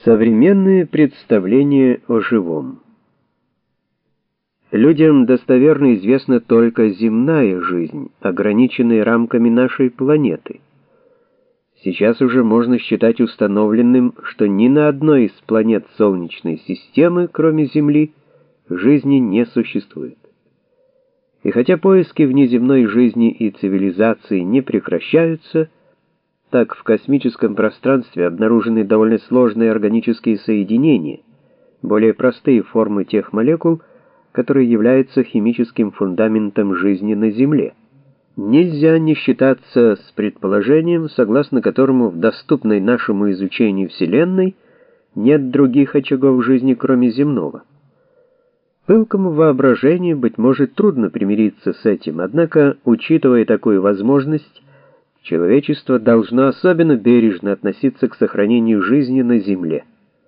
Современные представления о живом. Людям достоверно известна только земная жизнь, ограниченная рамками нашей планеты. Сейчас уже можно считать установленным, что ни на одной из планет Солнечной системы, кроме Земли, жизни не существует. И хотя поиски внеземной жизни и цивилизации не прекращаются, так в космическом пространстве обнаружены довольно сложные органические соединения, более простые формы тех молекул, которые являются химическим фундаментом жизни на Земле. Нельзя не считаться с предположением, согласно которому в доступной нашему изучению Вселенной нет других очагов жизни, кроме земного. Пылкому воображению, быть может, трудно примириться с этим, однако, учитывая такую возможность, человечество должно особенно бережно относиться к сохранению жизни на Земле.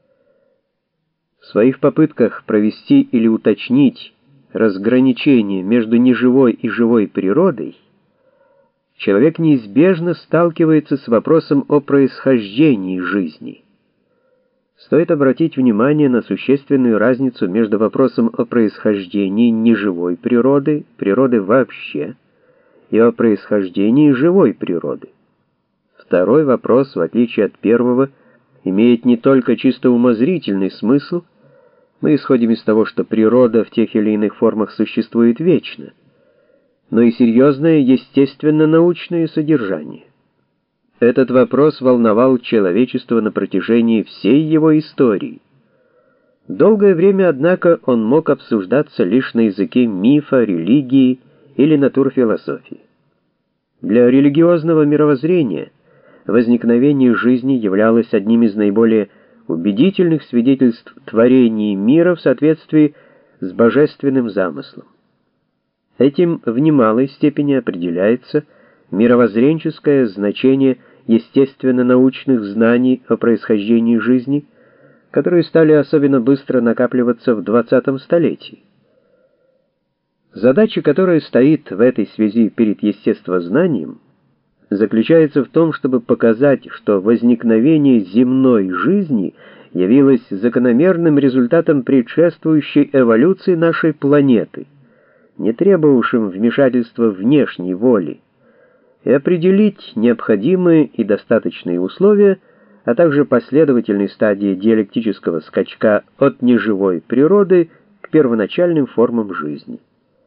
В своих попытках провести или уточнить разграничение между неживой и живой природой, человек неизбежно сталкивается с вопросом о происхождении жизни. Стоит обратить внимание на существенную разницу между вопросом о происхождении неживой природы, природы вообще, и о происхождении живой природы. Второй вопрос, в отличие от первого, имеет не только чисто умозрительный смысл. Мы исходим из того, что природа в тех или иных формах существует вечно, но и серьезное естественно-научное содержание. Этот вопрос волновал человечество на протяжении всей его истории. Долгое время, однако, он мог обсуждаться лишь на языке мифа, религии или натурфилософии. Для религиозного мировоззрения возникновение жизни являлось одним из наиболее убедительных свидетельств творения мира в соответствии с божественным замыслом. Этим в немалой степени определяется мировоззренческое значение естественно-научных знаний о происхождении жизни, которые стали особенно быстро накапливаться в 20 столетии. Задача, которая стоит в этой связи перед естествознанием, заключается в том, чтобы показать, что возникновение земной жизни явилось закономерным результатом предшествующей эволюции нашей планеты, не требовавшим вмешательства внешней воли, и определить необходимые и достаточные условия, а также последовательные стадии диалектического скачка от неживой природы к первоначальным формам жизни.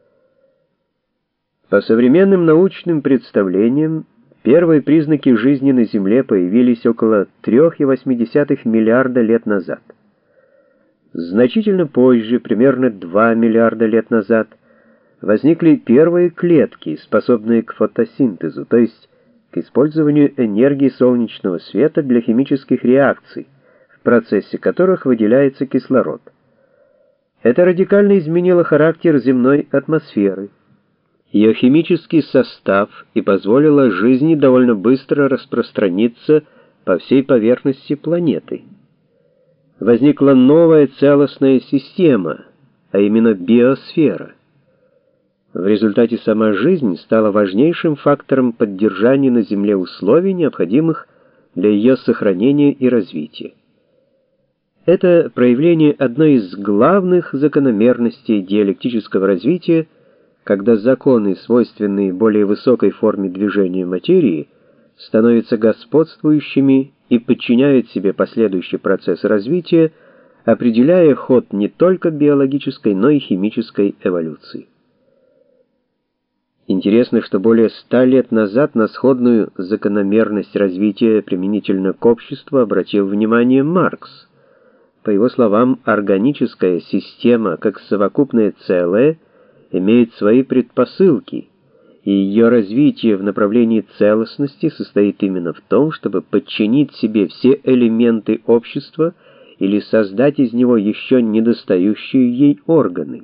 По современным научным представлениям, первые признаки жизни на Земле появились около 3,8 миллиарда лет назад. Значительно позже, примерно 2 миллиарда лет назад, возникли первые клетки, способные к фотосинтезу, то есть к использованию энергии солнечного света для химических реакций, в процессе которых выделяется кислород. Это радикально изменило характер земной атмосферы, ее химический состав и позволило жизни довольно быстро распространиться по всей поверхности планеты. Возникла новая целостная система, а именно биосфера. В результате сама жизнь стала важнейшим фактором поддержания на Земле условий, необходимых для ее сохранения и развития. Это проявление одной из главных закономерностей диалектического развития, когда законы, свойственные более высокой форме движения материи, становятся господствующими и подчиняют себе последующий процесс развития, определяя ход не только биологической, но и химической эволюции. Интересно, что более 100 лет назад на сходную закономерность развития применительно к обществу обратил внимание Маркс. По его словам, органическая система, как совокупное целое, имеет свои предпосылки, и ее развитие в направлении целостности состоит именно в том, чтобы подчинить себе все элементы общества или создать из него еще недостающие ей органы.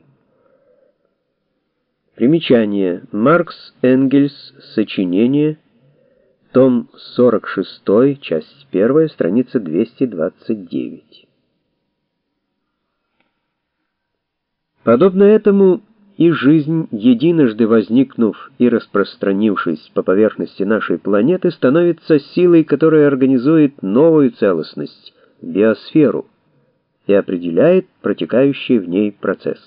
Примечание. Маркс, Энгельс, сочинение, том 46, часть 1, страница 229. Подобно этому, и жизнь, единожды возникнув и распространившись по поверхности нашей планеты, становится силой, которая организует новую целостность, биосферу, и определяет протекающий в ней процесс.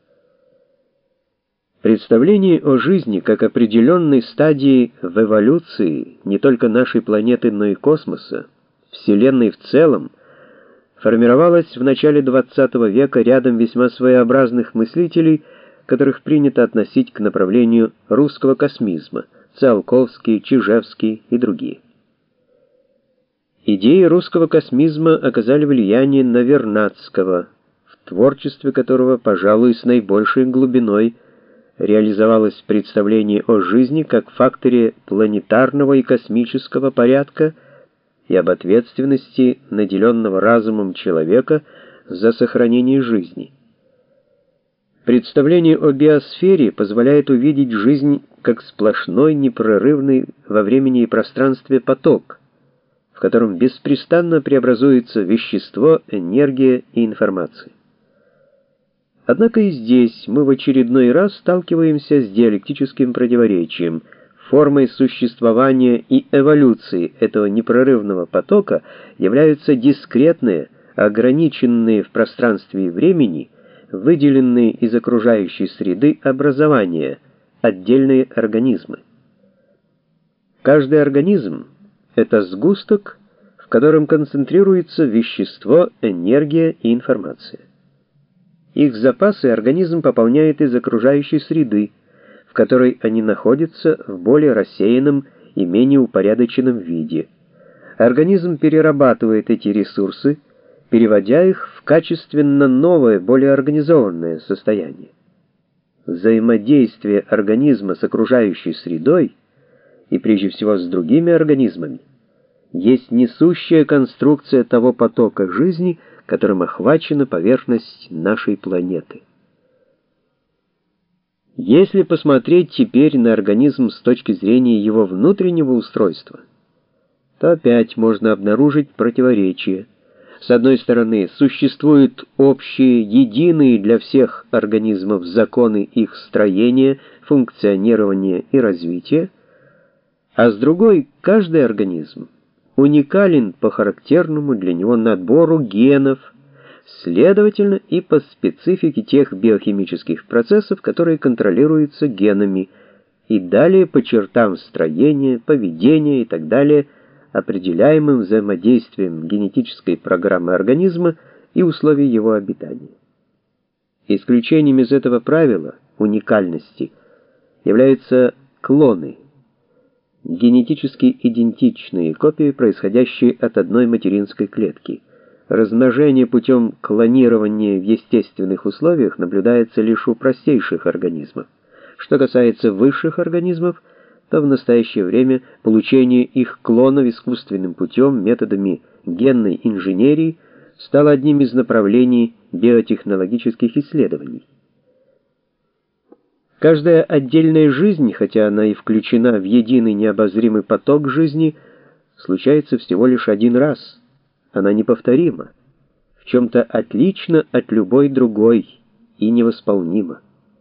Представление о жизни как определенной стадии в эволюции не только нашей планеты, но и космоса, Вселенной в целом, формировалось в начале XX века рядом весьма своеобразных мыслителей, которых принято относить к направлению русского космизма: Циолковский, Чижевский и другие. Идеи русского космизма оказали влияние на Вернадского, в творчестве которого, пожалуй, с наибольшей глубиной реализовалось представление о жизни как факторе планетарного и космического порядка и об ответственности наделенного разумом человека за сохранение жизни. Представление о биосфере позволяет увидеть жизнь как сплошной, непрерывный во времени и пространстве поток, в котором беспрестанно преобразуется вещество, энергия и информация. Однако и здесь мы в очередной раз сталкиваемся с диалектическим противоречием. Формой существования и эволюции этого непрерывного потока являются дискретные, ограниченные в пространстве и времени, выделенные из окружающей среды образования, отдельные организмы. Каждый организм — это сгусток, в котором концентрируется вещество, энергия и информация. Их запасы организм пополняет из окружающей среды, в которой они находятся в более рассеянном и менее упорядоченном виде. Организм перерабатывает эти ресурсы, переводя их в качественно новое, более организованное состояние. Взаимодействие организма с окружающей средой, и прежде всего с другими организмами, есть несущая конструкция того потока жизни, которым охвачена поверхность нашей планеты. Если посмотреть теперь на организм с точки зрения его внутреннего устройства, то опять можно обнаружить противоречие. С одной стороны, существуют общие, единые для всех организмов законы их строения, функционирования и развития, а с другой, каждый организм уникален по характерному для него набору генов, следовательно, и по специфике тех биохимических процессов, которые контролируются генами, и далее по чертам строения, поведения и так далее, определяемым взаимодействием генетической программы организма и условий его обитания. Исключением из этого правила уникальности являются клоны, генетически идентичные копии, происходящие от одной материнской клетки. Размножение путем клонирования в естественных условиях наблюдается лишь у простейших организмов. Что касается высших организмов, то в настоящее время получение их клонов искусственным путем, методами генной инженерии, стало одним из направлений биотехнологических исследований. Каждая отдельная жизнь, хотя она и включена в единый необозримый поток жизни, случается всего лишь один раз. Она неповторима, в чем-то отлична от любой другой и невосполнима.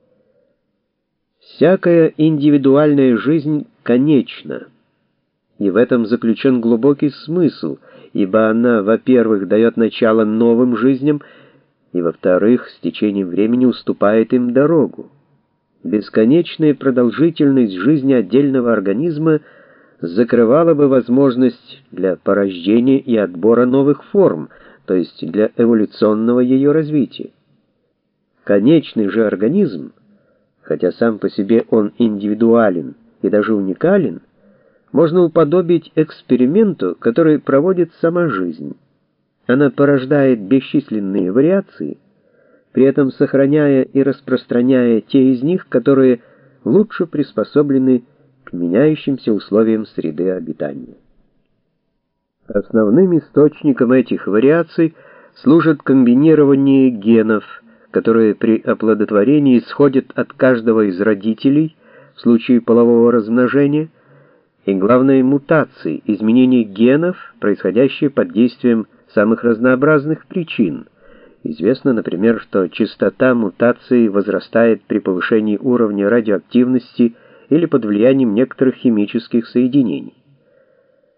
Всякая индивидуальная жизнь конечна, и в этом заключен глубокий смысл, ибо она, во-первых, дает начало новым жизням, и, во-вторых, с течением времени уступает им дорогу. Бесконечная продолжительность жизни отдельного организма закрывала бы возможность для порождения и отбора новых форм, то есть для эволюционного ее развития. Конечный же организм, хотя сам по себе он индивидуален и даже уникален, можно уподобить эксперименту, который проводит сама жизнь. Она порождает бесчисленные вариации, при этом сохраняя и распространяя те из них, которые лучше приспособлены к меняющимся условиям среды обитания. Основным источником этих вариаций служит комбинирование генов, которые при оплодотворении исходят от каждого из родителей в случае полового размножения, и, главное, мутации, изменения генов, происходящие под действием самых разнообразных причин. Известно, например, что частота мутаций возрастает при повышении уровня радиоактивности или под влиянием некоторых химических соединений.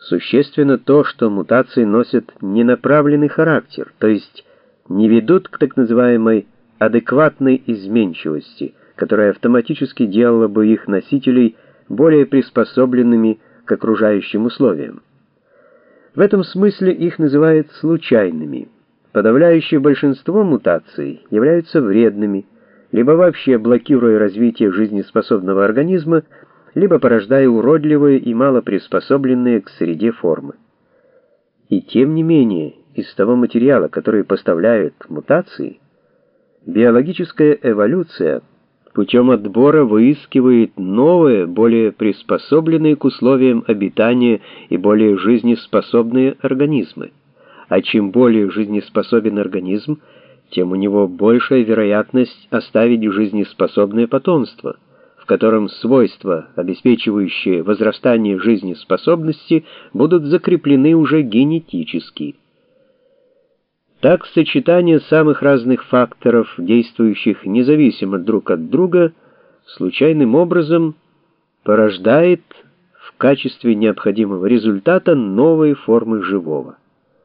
Существенно то, что мутации носят ненаправленный характер, то есть не ведут к так называемой адекватной изменчивости, которая автоматически делала бы их носителей более приспособленными к окружающим условиям. В этом смысле их называют случайными. Подавляющее большинство мутаций являются вредными, либо вообще блокируя развитие жизнеспособного организма, либо порождая уродливые и мало приспособленные к среде формы. И тем не менее, из того материала, который поставляют мутации, биологическая эволюция путем отбора выискивает новые, более приспособленные к условиям обитания и более жизнеспособные организмы. А чем более жизнеспособен организм, тем у него большая вероятность оставить жизнеспособное потомство, в котором свойства, обеспечивающие возрастание жизнеспособности, будут закреплены уже генетически. Так, сочетание самых разных факторов, действующих независимо друг от друга, случайным образом порождает в качестве необходимого результата новые формы живого.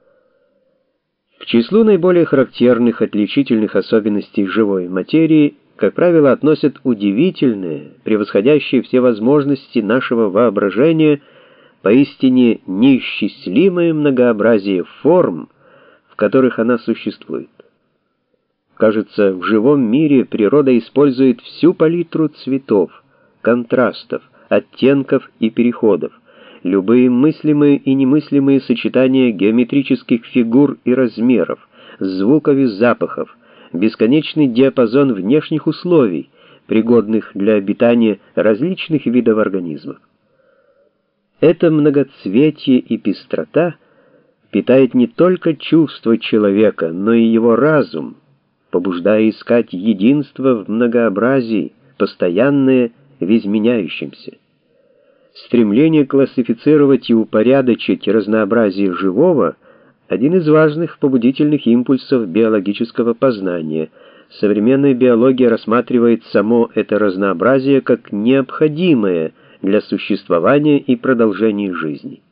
К числу наиболее характерных отличительных особенностей живой материи, как правило, относят удивительное, превосходящее все возможности нашего воображения, поистине неисчислимое многообразие форм, в которых она существует. Кажется, в живом мире природа использует всю палитру цветов, контрастов, оттенков и переходов, любые мыслимые и немыслимые сочетания геометрических фигур и размеров, звуков и запахов, бесконечный диапазон внешних условий, пригодных для обитания различных видов организмов. Это многоцветие и пестрота питает не только чувства человека, но и его разум, побуждая искать единство в многообразии, постоянное в изменяющемся. Стремление классифицировать и упорядочить разнообразие живого – один из важных побудительных импульсов биологического познания. Современная биология рассматривает само это разнообразие как необходимое для существования и продолжения жизни.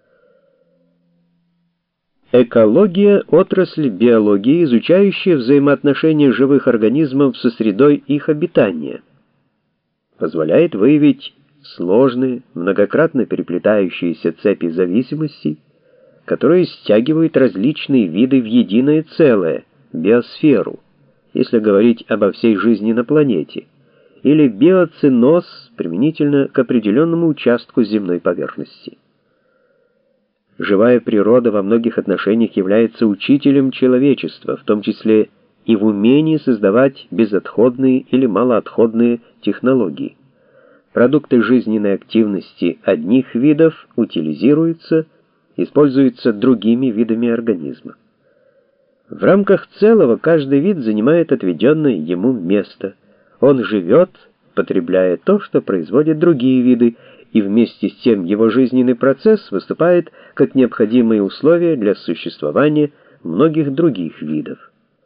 Экология – отрасль биологии, изучающая взаимоотношения живых организмов со средой их обитания. Позволяет выявить сложные, многократно переплетающиеся цепи зависимостей, которые стягивают различные виды в единое целое, биосферу, если говорить обо всей жизни на планете, или биоценоз применительно к определенному участку земной поверхности. Живая природа во многих отношениях является учителем человечества, в том числе и в умении создавать безотходные или малоотходные технологии. Продукты жизненной активности одних видов утилизируются, используются другими видами организма. В рамках целого каждый вид занимает отведенное ему место. Он живет, потребляя то, что производят другие виды, и вместе с тем его жизненный процесс выступает как необходимые условия для существования многих других видов.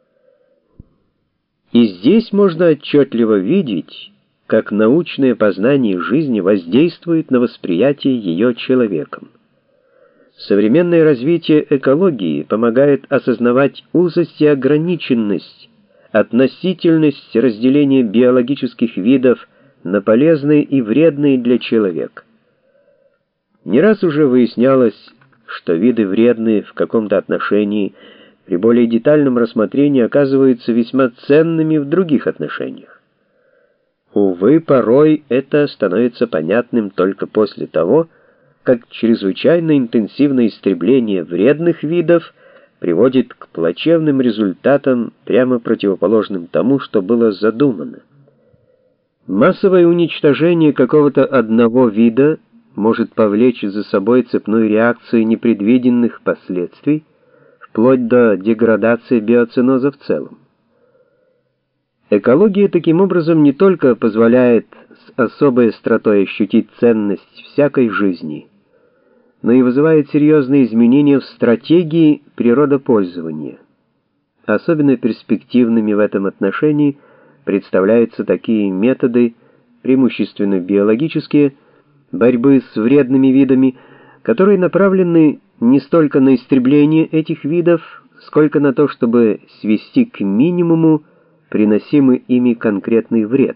И здесь можно отчетливо видеть, как научное познание жизни воздействует на восприятие ее человеком. Современное развитие экологии помогает осознавать узость и ограниченность, относительность разделения биологических видов на полезные и вредные для человека. Не раз уже выяснялось, что виды вредные в каком-то отношении при более детальном рассмотрении оказываются весьма ценными в других отношениях. Увы, порой это становится понятным только после того, как чрезвычайно интенсивное истребление вредных видов приводит к плачевным результатам, прямо противоположным тому, что было задумано. Массовое уничтожение какого-то одного вида может повлечь за собой цепную реакцию непредвиденных последствий, вплоть до деградации биоценоза в целом. Экология таким образом не только позволяет с особой остротой ощутить ценность всякой жизни, но и вызывает серьезные изменения в стратегии природопользования. Особенно перспективными в этом отношении представляются такие методы, преимущественно биологические, борьбы с вредными видами, которые направлены не столько на истребление этих видов, сколько на то, чтобы свести к минимуму приносимый ими конкретный вред.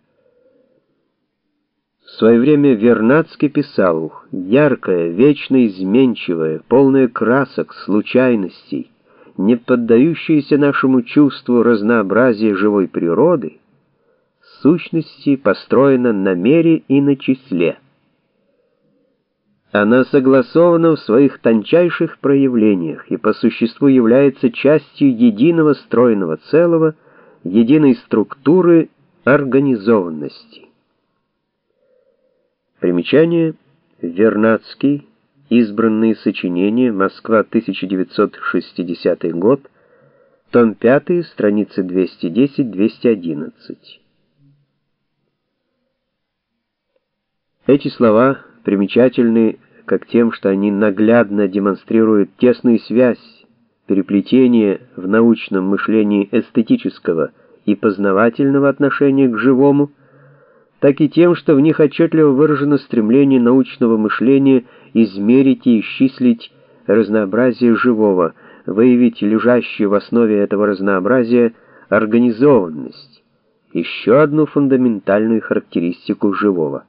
В свое время Вернадский писал: «Яркое, вечно изменчивое, полное красок, случайностей, не поддающееся нашему чувству разнообразие живой природы, в сущности построено на мере и на числе. Она согласована в своих тончайших проявлениях и по существу является частью единого стройного целого, единой структуры организованности». Примечание. Вернадский. Избранные сочинения. Москва, 1960 год. Том 5, страницы 210-211. Эти слова примечательны как тем, что они наглядно демонстрируют тесную связь, переплетение в научном мышлении эстетического и познавательного отношения к живому, так и тем, что в них отчетливо выражено стремление научного мышления измерить и исчислить разнообразие живого, выявить лежащую в основе этого разнообразия организованность, еще одну фундаментальную характеристику живого.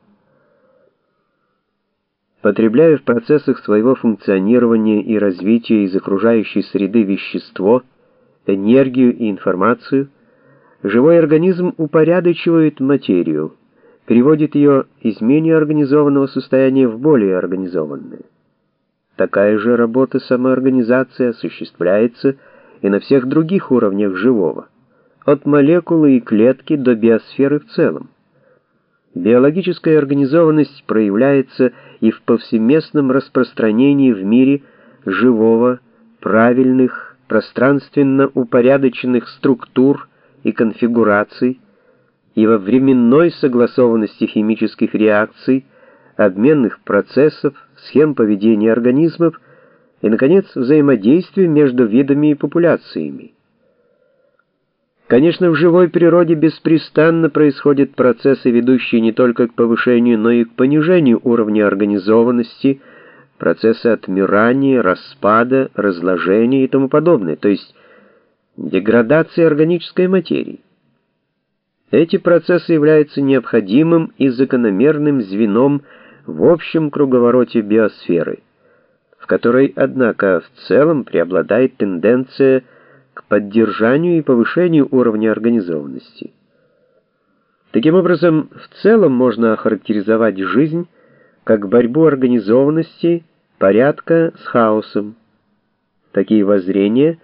Потребляя в процессах своего функционирования и развития из окружающей среды вещество, энергию и информацию, живой организм упорядочивает материю, переводит ее из менее организованного состояния в более организованное. Такая же работа самоорганизации осуществляется и на всех других уровнях живого, от молекулы и клетки до биосферы в целом. Биологическая организованность проявляется и в повсеместном распространении в мире живого, правильных, пространственно упорядоченных структур и конфигураций, и во временной согласованности химических реакций, обменных процессов, схем поведения организмов и, наконец, взаимодействия между видами и популяциями. Конечно, в живой природе беспрестанно происходят процессы, ведущие не только к повышению, но и к понижению уровня организованности, процессы отмирания, распада, разложения и тому подобное, то есть деградации органической материи. Эти процессы являются необходимым и закономерным звеном в общем круговороте биосферы, в которой, однако, в целом преобладает тенденция к поддержанию и повышению уровня организованности. Таким образом, в целом можно охарактеризовать жизнь как борьбу организованности, порядка с хаосом. Такие воззрения,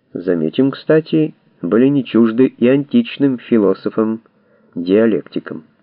заметим, кстати, были не чужды и античным философам-диалектикам.